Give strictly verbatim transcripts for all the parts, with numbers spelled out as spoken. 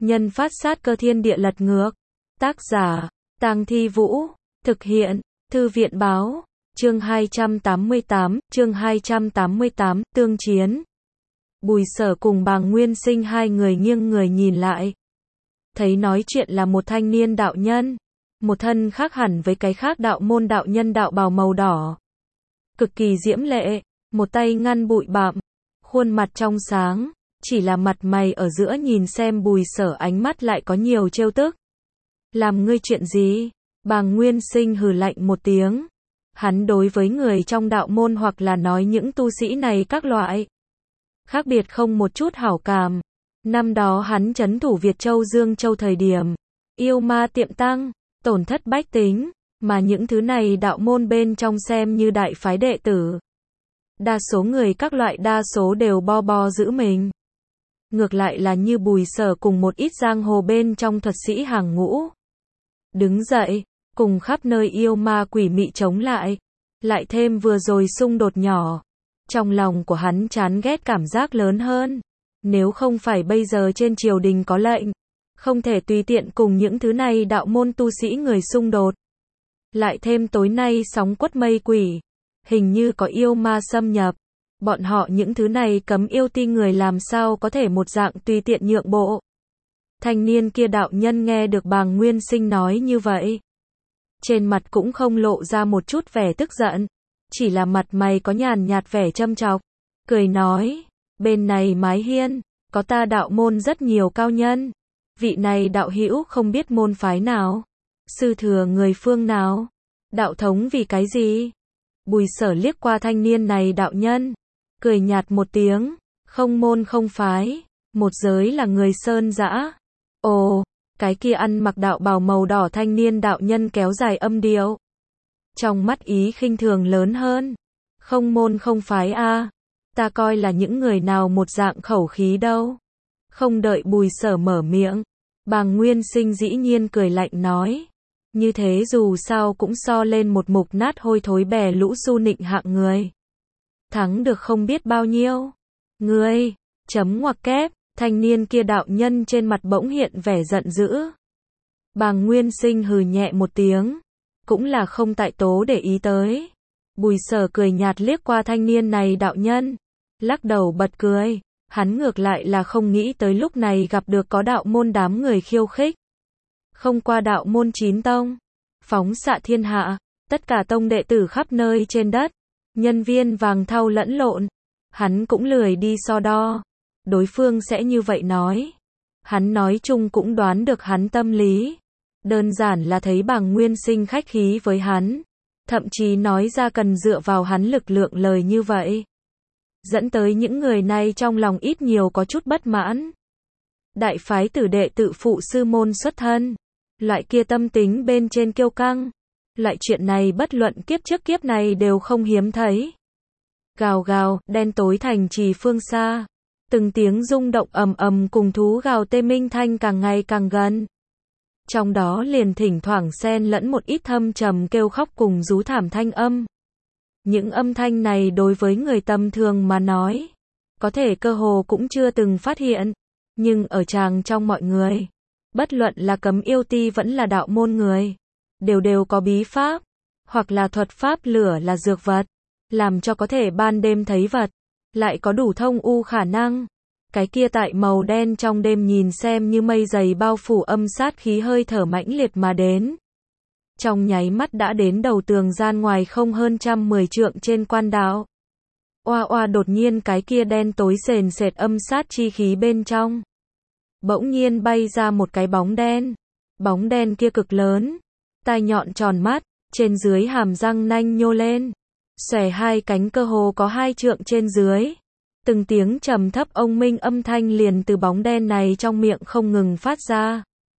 nhân phát sát cơ thiên địa lật ngược. Tác giả, Tang Thi Vũ. Thực hiện, Thư viện Báo. Chương hai trăm tám mươi tám, chương hai trăm tám mươi tám, tương chiến. Bùi Sở cùng Bàng Nguyên Sinh hai người nghiêng người nhìn lại. Thấy nói chuyện là một thanh niên đạo nhân. Một thân khác hẳn với cái khác đạo môn đạo nhân đạo bào màu đỏ. Cực kỳ diễm lệ, một tay ngăn bụi bặm, khuôn mặt trong sáng, chỉ là mặt mày ở giữa nhìn xem Bùi Sở ánh mắt lại có nhiều trêu tức. Làm ngươi chuyện gì? Bàng Nguyên Sinh hừ lạnh một tiếng. Hắn đối với người trong đạo môn hoặc là nói những tu sĩ này các loại khác biệt không một chút hảo cảm. Năm đó hắn trấn thủ Việt Châu Dương Châu thời điểm, yêu ma tiệm tăng, tổn thất bách tính, mà những thứ này đạo môn bên trong xem như đại phái đệ tử. Đa số người các loại đa số đều bo bo giữ mình. Ngược lại là như Bùi Sở cùng một ít giang hồ bên trong thuật sĩ hàng ngũ. Đứng dậy, cùng khắp nơi yêu ma quỷ mị chống lại. Lại thêm vừa rồi xung đột nhỏ. Trong lòng của hắn chán ghét cảm giác lớn hơn. Nếu không phải bây giờ trên triều đình có lệnh, không thể tùy tiện cùng những thứ này đạo môn tu sĩ người xung đột. Lại thêm tối nay sóng quất mây quỷ, hình như có yêu ma xâm nhập. Bọn họ những thứ này cấm yêu ti người làm sao có thể một dạng tùy tiện nhượng bộ. Thanh niên kia đạo nhân nghe được Bàng Nguyên Sinh nói như vậy. Trên mặt cũng không lộ ra một chút vẻ tức giận. Chỉ là mặt mày có nhàn nhạt vẻ châm chọc. Cười nói, bên này mái hiên, có ta đạo môn rất nhiều cao nhân. Vị này đạo hữu không biết môn phái nào. Sư thừa người phương nào. Đạo thống vì cái gì? Bùi Sở liếc qua thanh niên này đạo nhân. Cười nhạt một tiếng, không môn không phái, một giới là người sơn dã. Ồ, cái kia ăn mặc đạo bào màu đỏ thanh niên đạo nhân kéo dài âm điệu. Trong mắt ý khinh thường lớn hơn. Không môn không phái a, ta coi là những người nào một dạng khẩu khí đâu. Không đợi Bùi Sở mở miệng, Bàng Nguyên Sinh dĩ nhiên cười lạnh nói. Như thế dù sao cũng so lên một mục nát hôi thối bè lũ su nịnh hạng người. Thắng được không biết bao nhiêu. Ngươi, chấm ngoặc kép, thanh niên kia đạo nhân trên mặt bỗng hiện vẻ giận dữ. Bàng Nguyên Sinh hừ nhẹ một tiếng, cũng là không tại tố để ý tới. Bùi Sở cười nhạt liếc qua thanh niên này đạo nhân, lắc đầu bật cười, hắn ngược lại là không nghĩ tới lúc này gặp được có đạo môn đám người khiêu khích. Không qua đạo môn chín tông, phóng xạ thiên hạ, tất cả tông đệ tử khắp nơi trên đất. Nhân viên vàng thau lẫn lộn, hắn cũng lười đi so đo, đối phương sẽ như vậy nói. Hắn nói chung cũng đoán được hắn tâm lý, đơn giản là thấy Bàng Nguyên Sinh khách khí với hắn, thậm chí nói ra cần dựa vào hắn lực lượng lời như vậy. Dẫn tới những người này trong lòng ít nhiều có chút bất mãn. Đại phái tử đệ tự phụ sư môn xuất thân, loại kia tâm tính bên trên kiêu căng. Loại chuyện này bất luận kiếp trước kiếp này đều không hiếm thấy. Gào gào, đen tối thành trì phương xa. Từng tiếng rung động ầm ầm cùng thú gào tê minh thanh càng ngày càng gần. Trong đó liền thỉnh thoảng xen lẫn một ít thâm trầm kêu khóc cùng rú thảm thanh âm. Những âm thanh này đối với người tầm thường mà nói, có thể cơ hồ cũng chưa từng phát hiện. Nhưng ở tràng trong mọi người, bất luận là cấm yêu ti vẫn là đạo môn người, đều đều có bí pháp, hoặc là thuật pháp lửa là dược vật, làm cho có thể ban đêm thấy vật, lại có đủ thông u khả năng. Cái kia tại màu đen trong đêm nhìn xem như mây dày bao phủ âm sát khí hơi thở mãnh liệt mà đến. Trong nháy mắt đã đến đầu tường gian ngoài không hơn trăm mười trượng trên quan đạo. Oa oa đột nhiên cái kia đen tối sền sệt âm sát chi khí bên trong. Bỗng nhiên bay ra một cái bóng đen. Bóng đen kia cực lớn. Tai nhọn tròn mắt, trên dưới hàm răng nanh nhô lên. Xòe hai cánh cơ hồ có hai trượng trên dưới. Từng tiếng trầm thấp ông minh âm thanh liền từ bóng đen này trong miệng không ngừng phát ra.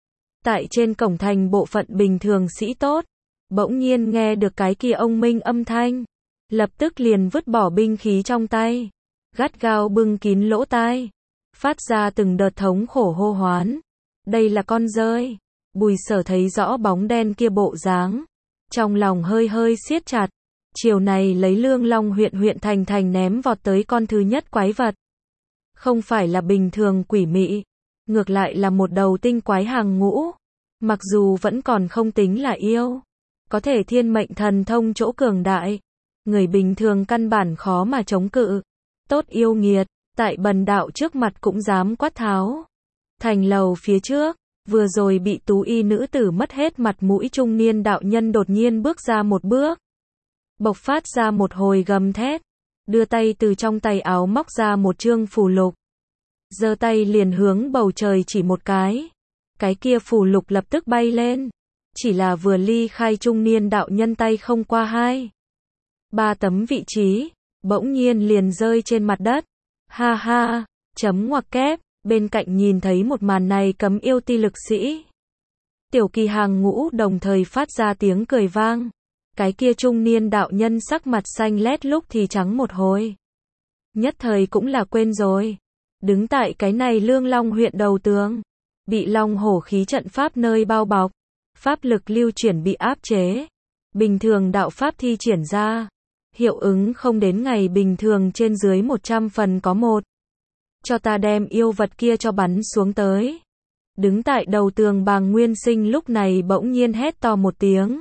Tại trên cổng thành bộ phận bình thường sĩ tốt, bỗng nhiên nghe được cái kia ông minh âm thanh. Lập tức liền vứt bỏ binh khí trong tay. Gắt gao bưng kín lỗ tai. Phát ra từng đợt thống khổ hô hoán. Đây là con rơi. Bùi Sở thấy rõ bóng đen kia bộ dáng, trong lòng hơi hơi siết chặt. Chiều này lấy Lương Long huyện huyện thành thành ném vọt tới con thứ nhất quái vật. Không phải là bình thường quỷ mị, ngược lại là một đầu tinh quái hàng ngũ. Mặc dù vẫn còn không tính là yêu, có thể thiên mệnh thần thông chỗ cường đại, người bình thường căn bản khó mà chống cự. Tốt yêu nghiệt, tại bần đạo trước mặt cũng dám quát tháo. Thành lầu phía trước, vừa rồi bị tú y nữ tử mất hết mặt mũi trung niên đạo nhân đột nhiên bước ra một bước, bộc phát ra một hồi gầm thét, đưa tay từ trong tay áo móc ra một chương phù lục, giơ tay liền hướng bầu trời chỉ một cái, cái kia phù lục lập tức bay lên, chỉ là vừa ly khai trung niên đạo nhân tay không qua hai, ba tấm vị trí, bỗng nhiên liền rơi trên mặt đất. Ha ha, chấm ngoặc kép, bên cạnh nhìn thấy một màn này cấm yêu ti lực sĩ. Tiểu kỳ hàng ngũ đồng thời phát ra tiếng cười vang. Cái kia trung niên đạo nhân sắc mặt xanh lét lúc thì trắng một hồi. Nhất thời cũng là quên rồi. Đứng tại cái này Lương Long huyện đầu tường, bị long hổ khí trận pháp nơi bao bọc, pháp lực lưu chuyển bị áp chế. Bình thường đạo pháp thi triển ra, hiệu ứng không đến ngày bình thường trên dưới một trăm phần có một. Cho ta đem yêu vật kia cho bắn xuống tới. Đứng tại đầu tường Bàng Nguyên Sinh lúc này bỗng nhiên hét to một tiếng.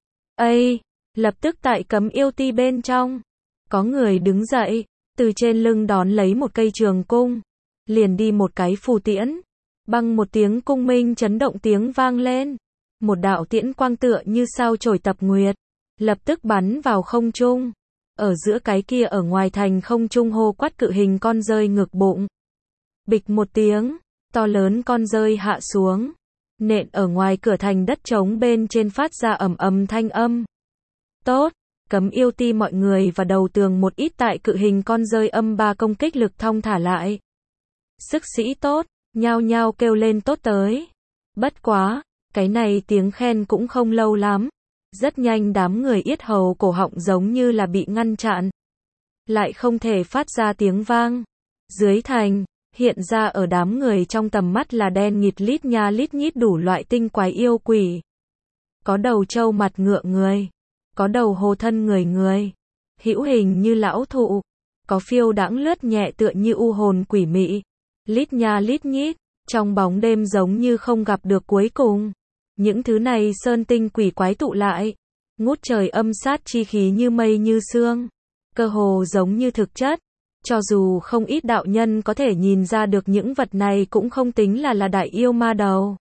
Ây, lập tức tại cấm yêu ti bên trong, có người đứng dậy, từ trên lưng đón lấy một cây trường cung, liền đi một cái phù tiễn, băng một tiếng cung minh chấn động tiếng vang lên, một đạo tiễn quang tựa như sao chổi tập nguyệt, lập tức bắn vào không trung, ở giữa cái kia ở ngoài thành không trung hô quát cự hình con rơi ngực bụng. Bịch một tiếng, to lớn con rơi hạ xuống, nện ở ngoài cửa thành đất trống bên trên phát ra ầm ầm thanh âm. Tốt, cấm yêu ti mọi người và đầu tường một ít tại cự hình con rơi âm ba công kích lực thong thả lại. Sức sĩ tốt, nhao nhao kêu lên tốt tới. Bất quá, cái này tiếng khen cũng không lâu lắm. Rất nhanh đám người yết hầu cổ họng giống như là bị ngăn chặn. Lại không thể phát ra tiếng vang. Dưới thành, hiện ra ở đám người trong tầm mắt là đen nghịt lít nha lít nhít đủ loại tinh quái yêu quỷ. Có đầu trâu mặt ngựa người, có đầu hồ thân người người, hữu hình như lão thụ, có phiêu đãng lướt nhẹ tựa như u hồn quỷ mị. Lít nha lít nhít, trong bóng đêm giống như không gặp được cuối cùng. Những thứ này sơn tinh quỷ quái tụ lại, ngút trời âm sát chi khí như mây như sương, cơ hồ giống như thực chất. Cho dù không ít đạo nhân có thể nhìn ra được những vật này cũng không tính là là đại yêu ma đầu.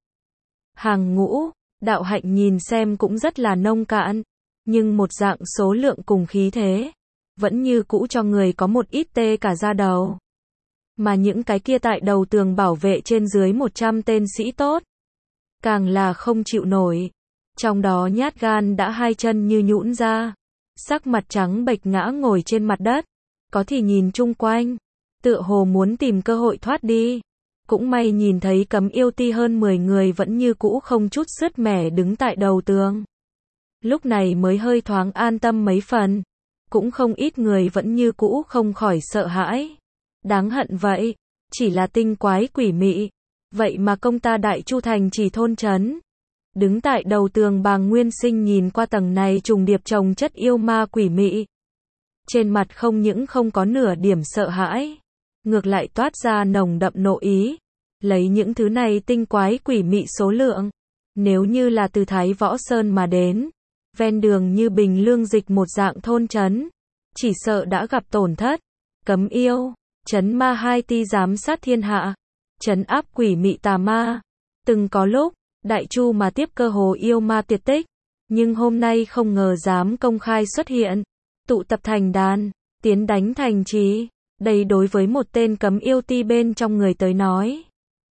Hàng ngũ, đạo hạnh nhìn xem cũng rất là nông cạn, nhưng một dạng số lượng cùng khí thế, vẫn như cũ cho người có một ít tê cả da đầu. Mà những cái kia tại đầu tường bảo vệ trên dưới một trăm tên sĩ tốt, càng là không chịu nổi. Trong đó nhát gan đã hai chân như nhũn ra, sắc mặt trắng bệch ngã ngồi trên mặt đất. Có thì nhìn chung quanh, tựa hồ muốn tìm cơ hội thoát đi. Cũng may nhìn thấy cấm yêu ti hơn mười người vẫn như cũ không chút sứt mẻ đứng tại đầu tường. Lúc này mới hơi thoáng an tâm mấy phần. Cũng không ít người vẫn như cũ không khỏi sợ hãi. Đáng hận vậy, chỉ là tinh quái quỷ mị. Vậy mà công ta Đại Chu thành chỉ thôn trấn. Đứng tại đầu tường Bàng Nguyên Sinh nhìn qua tầng này trùng điệp chồng chất yêu ma quỷ mị. Trên mặt không những không có nửa điểm sợ hãi, ngược lại toát ra nồng đậm nộ ý. Lấy những thứ này tinh quái quỷ mị số lượng, nếu như là từ Thái Võ Sơn mà đến, ven đường như Bình Lương Dịch một dạng thôn trấn, chỉ sợ đã gặp tổn thất. Cấm yêu, trấn ma hai ti giám sát thiên hạ, trấn áp quỷ mị tà ma. Từng có lúc, Đại Chu mà tiếp cơ hồ yêu ma tuyệt tích, nhưng hôm nay không ngờ dám công khai xuất hiện. Tụ tập thành đàn, tiến đánh thành trì, đây đối với một tên cấm yêu ti bên trong người tới nói.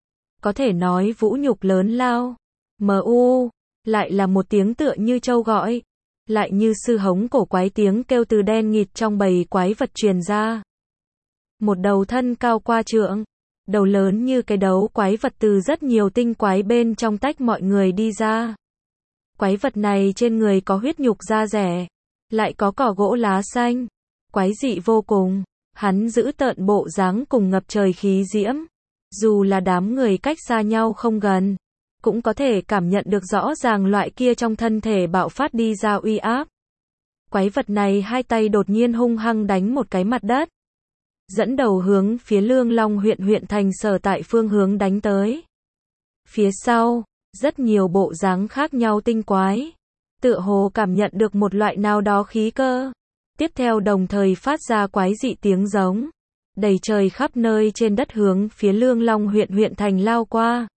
Có thể nói vũ nhục lớn lao, mờ u, lại là một tiếng tựa như trâu gọi, lại như sư hống cổ quái tiếng kêu từ đen nghịt trong bầy quái vật truyền ra. Một đầu thân cao qua trượng, đầu lớn như cái đấu quái vật từ rất nhiều tinh quái bên trong tách mọi người đi ra. Quái vật này trên người có huyết nhục da rẻ. Lại có cỏ gỗ lá xanh, quái dị vô cùng, hắn giữ tợn bộ dáng cùng ngập trời khí diễm, dù là đám người cách xa nhau không gần, cũng có thể cảm nhận được rõ ràng loại kia trong thân thể bạo phát đi ra uy áp. Quái vật này hai tay đột nhiên hung hăng đánh một cái mặt đất, dẫn đầu hướng phía Lương Long huyện huyện thành sở tại phương hướng đánh tới. Phía sau, rất nhiều bộ dáng khác nhau tinh quái, tựa hồ cảm nhận được một loại nào đó khí cơ. Tiếp theo đồng thời phát ra quái dị tiếng giống, đầy trời khắp nơi trên đất hướng phía Lương Long huyện huyện thành lao qua.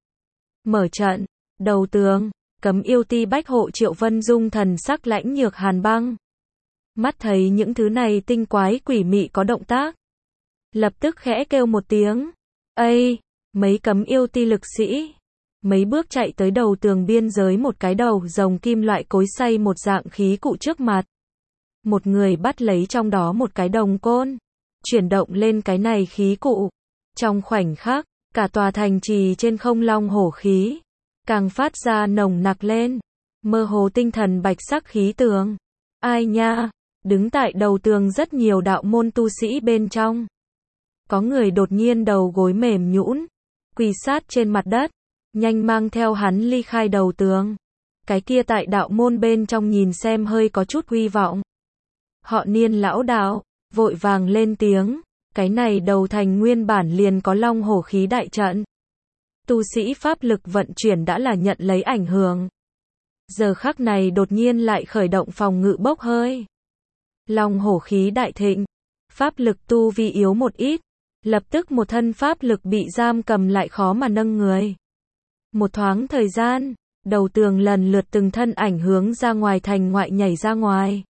Mở trận, đầu tường, Cấm Yêu Ti Bách Hộ Triệu Vân Dung thần sắc lãnh nhược hàn băng. Mắt thấy những thứ này tinh quái quỷ mị có động tác, lập tức khẽ kêu một tiếng. Ây, mấy Cấm Yêu Ti lực sĩ, mấy bước chạy tới đầu tường biên giới một cái đầu rồng kim loại cối xay một dạng khí cụ trước mặt. Một người bắt lấy trong đó một cái đồng côn, chuyển động lên cái này khí cụ. Trong khoảnh khắc, cả tòa thành trì trên không long hổ khí, càng phát ra nồng nặc lên, mơ hồ tinh thần bạch sắc khí tường. Ai nha, đứng tại đầu tường rất nhiều đạo môn tu sĩ bên trong. Có người đột nhiên đầu gối mềm nhũn, quỳ sát trên mặt đất, nhanh mang theo hắn ly khai đầu tường. Cái kia tại đạo môn bên trong nhìn xem hơi có chút hy vọng. Họ Niên lão đạo, vội vàng lên tiếng, cái này đầu thành nguyên bản liền có long hổ khí đại trận. Tu sĩ pháp lực vận chuyển đã là nhận lấy ảnh hưởng. Giờ khắc này đột nhiên lại khởi động phòng ngự bốc hơi. Long hổ khí đại thịnh, pháp lực tu vi yếu một ít, lập tức một thân pháp lực bị giam cầm lại khó mà nâng người. Một thoáng thời gian, đầu tường lần lượt từng thân ảnh hướng ra ngoài thành ngoại nhảy ra ngoài.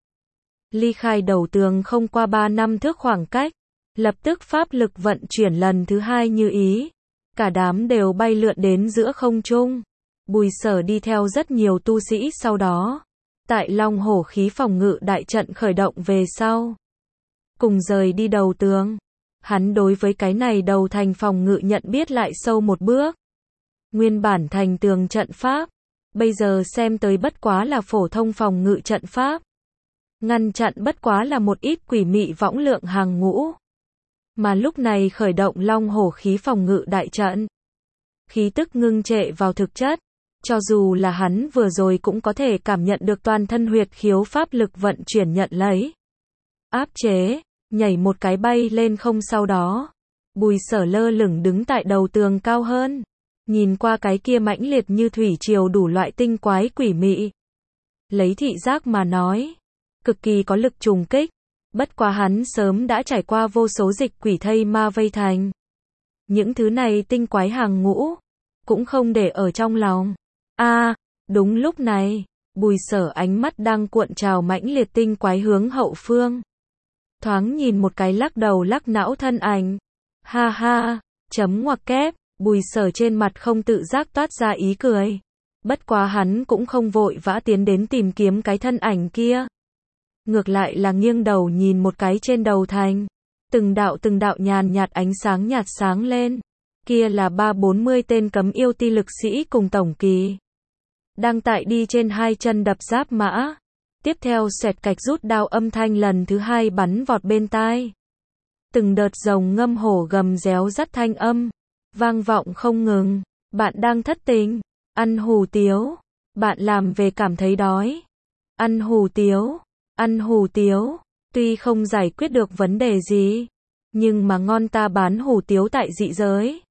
Ly khai đầu tường không qua ba năm thước khoảng cách, lập tức pháp lực vận chuyển lần thứ hai như ý. Cả đám đều bay lượn đến giữa không trung. Bùi Sở đi theo rất nhiều tu sĩ sau đó. Tại Long Hổ khí phòng ngự đại trận khởi động về sau, cùng rời đi đầu tường. Hắn đối với cái này đầu thành phòng ngự nhận biết lại sâu một bước. Nguyên bản thành tường trận pháp, bây giờ xem tới bất quá là phổ thông phòng ngự trận pháp. Ngăn chặn bất quá là một ít quỷ mị võng lượng hàng ngũ. Mà lúc này khởi động Long Hổ khí phòng ngự đại trận. Khí tức ngưng trệ vào thực chất. Cho dù là hắn vừa rồi cũng có thể cảm nhận được toàn thân huyệt khiếu pháp lực vận chuyển nhận lấy. Áp chế, nhảy một cái bay lên không sau đó. Bùi Sở lơ lửng đứng tại đầu tường cao hơn. Nhìn qua cái kia mãnh liệt như thủy triều đủ loại tinh quái quỷ mị. Lấy thị giác mà nói, cực kỳ có lực trùng kích. Bất quá hắn sớm đã trải qua vô số dịch quỷ thây ma vây thành. Những thứ này tinh quái hàng ngũ, cũng không để ở trong lòng. A, à, đúng lúc này, Bùi Sở ánh mắt đang cuộn trào mãnh liệt tinh quái hướng hậu phương. Thoáng nhìn một cái lắc đầu lắc não thân ảnh. Ha ha, chấm ngoặc kép, Bùi Sở trên mặt không tự giác toát ra ý cười. Bất quá hắn cũng không vội vã tiến đến tìm kiếm cái thân ảnh kia. Ngược lại là nghiêng đầu nhìn một cái trên đầu thành. Từng đạo từng đạo nhàn nhạt ánh sáng nhạt sáng lên. Kia là ba bốn mươi tên Cấm Yêu Ti lực sĩ cùng tổng kỳ. Đang tại đi trên hai chân đập giáp mã. Tiếp theo xoẹt cạch rút đao âm thanh lần thứ hai bắn vọt bên tai. Từng đợt rồng ngâm hổ gầm réo rắt thanh âm. Vang vọng không ngừng. Bạn đang thất tình. Ăn hủ tiếu. Bạn làm về cảm thấy đói. Ăn hủ tiếu. Ăn hủ tiếu. Tuy không giải quyết được vấn đề gì. Nhưng mà ngon ta bán hủ tiếu tại dị giới.